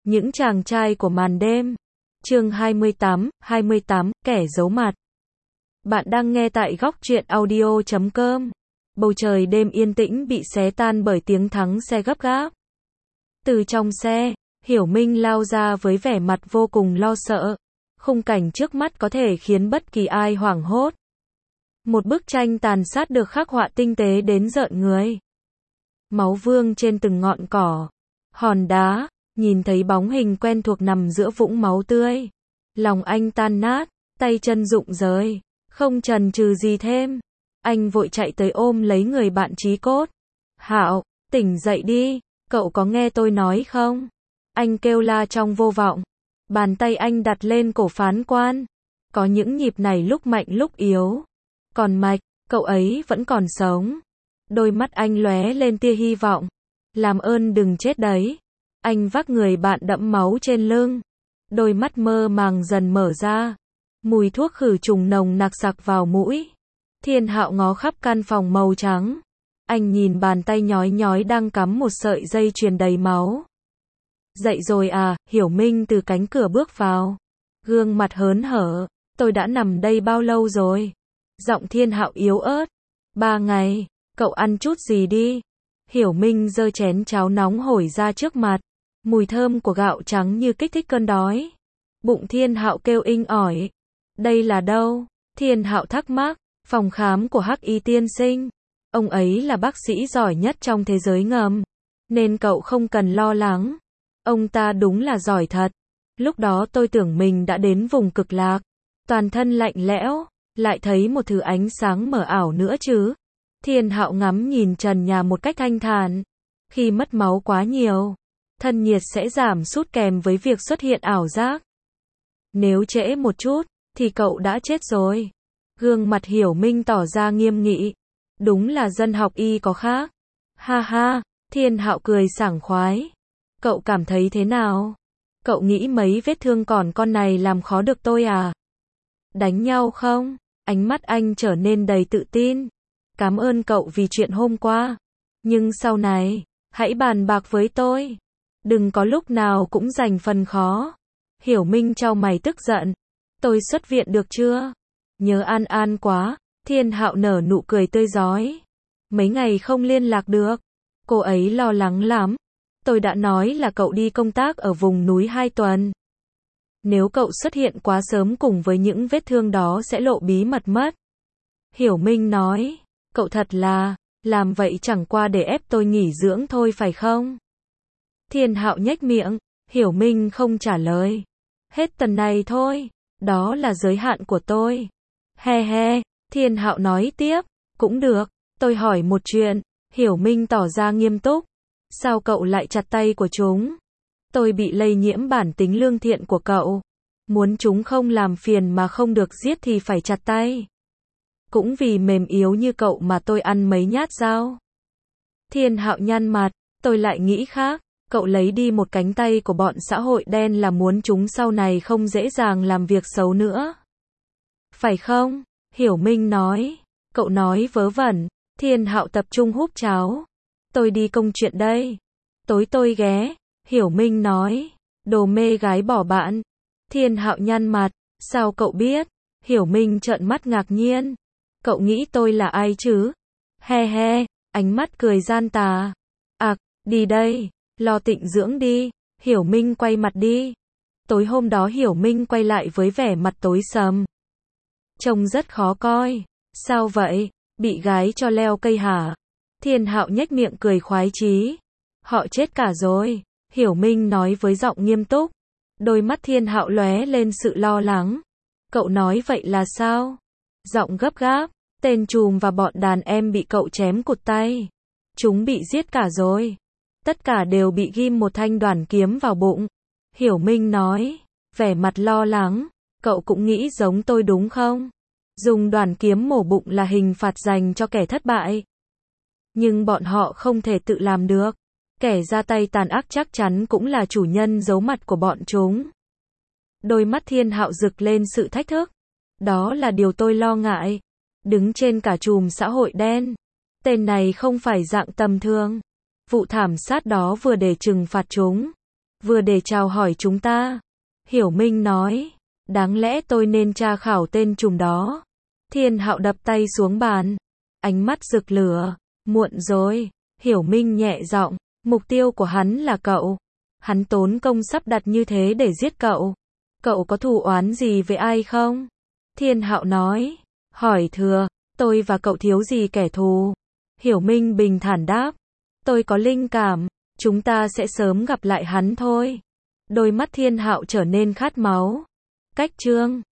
Những chàng trai của màn đêm. Chương 28, kẻ giấu mặt. Bạn đang nghe tại góc truyện audio.com. Bầu trời đêm yên tĩnh bị xé tan bởi tiếng thắng xe gấp gáp. Từ trong xe, Hiểu Minh lao ra với vẻ mặt vô cùng lo sợ. Khung cảnh trước mắt có thể khiến bất kỳ ai hoảng hốt. Một bức tranh tàn sát được khắc họa tinh tế đến rợn người. Máu vương trên từng ngọn cỏ, hòn đá, nhìn thấy bóng hình quen thuộc nằm giữa vũng máu tươi. Lòng anh tan nát, tay chân rụng rời, không chần chừ gì thêm. Anh vội chạy tới ôm lấy người bạn chí cốt. Hạo, tỉnh dậy đi, cậu có nghe tôi nói không? Anh kêu la trong vô vọng. Bàn tay anh đặt lên cổ phán quan. Có những nhịp này lúc mạnh lúc yếu. Còn mạch, cậu ấy vẫn còn sống. Đôi mắt anh lóe lên tia hy vọng. Làm ơn đừng chết đấy. Anh vác người bạn đẫm máu trên lưng. Đôi mắt mơ màng dần mở ra. Mùi thuốc khử trùng nồng nặc sặc vào mũi. Thiên Hạo ngó khắp căn phòng màu trắng. Anh nhìn bàn tay nhói nhói đang cắm một sợi dây chuyền đầy máu. Dậy rồi à, Hiểu Minh từ cánh cửa bước vào. Gương mặt hớn hở. Tôi đã nằm đây bao lâu rồi? Giọng Thiên Hạo yếu ớt. 3 ngày, cậu ăn chút gì đi. Hiểu Minh giơ chén cháo nóng hổi ra trước mặt. Mùi thơm của gạo trắng như kích thích cơn đói. Bụng Thiên Hạo kêu inh ỏi. Đây là đâu? Thiên Hạo thắc mắc. Phòng khám của Hắc Y tiên sinh. Ông ấy là bác sĩ giỏi nhất trong thế giới ngầm. Nên cậu không cần lo lắng. Ông ta đúng là giỏi thật. Lúc đó tôi tưởng mình đã đến vùng cực lạc. Toàn thân lạnh lẽo. Lại thấy một thứ ánh sáng mờ ảo nữa chứ. Thiên Hạo ngắm nhìn trần nhà một cách thanh thản. Khi mất máu quá nhiều, thân nhiệt sẽ giảm sút kèm với việc xuất hiện ảo giác. Nếu trễ một chút, thì cậu đã chết rồi. Gương mặt Hiểu Minh tỏ ra nghiêm nghị. Đúng là dân học y có khác. Ha ha, Thiên Hạo cười sảng khoái. Cậu cảm thấy thế nào? Cậu nghĩ mấy vết thương còn con này làm khó được tôi à? Đánh nhau không? Ánh mắt anh trở nên đầy tự tin. Cảm ơn cậu vì chuyện hôm qua. Nhưng sau này, hãy bàn bạc với tôi. Đừng có lúc nào cũng giành phần khó. Hiểu Minh chau mày tức giận. Tôi xuất viện được chưa? Nhớ An An quá. Thiên Hạo nở nụ cười tươi rói. Mấy ngày không liên lạc được. Cô ấy lo lắng lắm. Tôi đã nói là cậu đi công tác ở vùng núi 2 tuần. Nếu cậu xuất hiện quá sớm cùng với những vết thương đó sẽ lộ bí mật mất. Hiểu Minh nói. Cậu thật là, làm vậy chẳng qua để ép tôi nghỉ dưỡng thôi phải không? Thiên Hạo nhếch miệng. Hiểu Minh không trả lời. Hết tuần này thôi. Đó là giới hạn của tôi. He he. Thiên Hạo nói tiếp. Cũng được. Tôi hỏi một chuyện. Hiểu Minh tỏ ra nghiêm túc. Sao cậu lại chặt tay của chúng? Tôi bị lây nhiễm bản tính lương thiện của cậu. Muốn chúng không làm phiền mà không được giết thì phải chặt tay. Cũng vì mềm yếu như cậu mà tôi ăn mấy nhát dao. Thiên Hạo nhăn mặt. Tôi lại nghĩ khác. Cậu lấy đi một cánh tay của bọn xã hội đen là muốn chúng sau này không dễ dàng làm việc xấu nữa. Phải không? Hiểu Minh nói. Cậu nói vớ vẩn. Thiên Hạo tập trung húp cháo. Tôi đi công chuyện đây. Tối tôi ghé. Hiểu Minh nói. Đồ mê gái bỏ bạn. Thiên Hạo nhăn mặt. Sao cậu biết? Hiểu Minh trợn mắt ngạc nhiên. Cậu nghĩ tôi là ai chứ? He he. Ánh mắt cười gian tà. Đi đây. Lo tịnh dưỡng đi. Hiểu Minh quay mặt đi. Tối hôm đó Hiểu Minh quay lại với vẻ mặt tối sầm. Trông rất khó coi. Sao vậy? Bị gái cho leo cây hả? Thiên Hạo nhếch miệng cười khoái chí. Họ chết cả rồi. Hiểu Minh nói với giọng nghiêm túc. Đôi mắt Thiên Hạo lóe lên sự lo lắng. Cậu nói vậy là sao? Giọng gấp gáp. Tên trùm và bọn đàn em bị cậu chém cụt tay. Chúng bị giết cả rồi. Tất cả đều bị ghim một thanh đoản kiếm vào bụng. Hiểu Minh nói. Vẻ mặt lo lắng. Cậu cũng nghĩ giống tôi đúng không? Dùng đoản kiếm mổ bụng là hình phạt dành cho kẻ thất bại. Nhưng bọn họ không thể tự làm được. Kẻ ra tay tàn ác chắc chắn cũng là chủ nhân giấu mặt của bọn chúng. Đôi mắt Thiên Hạo rực lên sự thách thức. Đó là điều tôi lo ngại. Đứng trên cả chùm xã hội đen. Tên này không phải dạng tầm thường. Vụ thảm sát đó vừa để trừng phạt chúng. vừa để chào hỏi chúng ta. Hiểu Minh nói, đáng lẽ tôi nên tra khảo tên trùm đó. Thiên Hạo đập tay xuống bàn, ánh mắt rực lửa. Muộn rồi, Hiểu Minh nhẹ giọng, mục tiêu của hắn là cậu. Hắn tốn công sắp đặt như thế để giết cậu. Cậu có thù oán gì với ai không? Thiên Hạo nói, hỏi thừa, tôi và cậu thiếu gì kẻ thù? Hiểu Minh bình thản đáp, tôi có linh cảm, chúng ta sẽ sớm gặp lại hắn thôi. Đôi mắt Thiên Hạo trở nên khát máu. Cách chương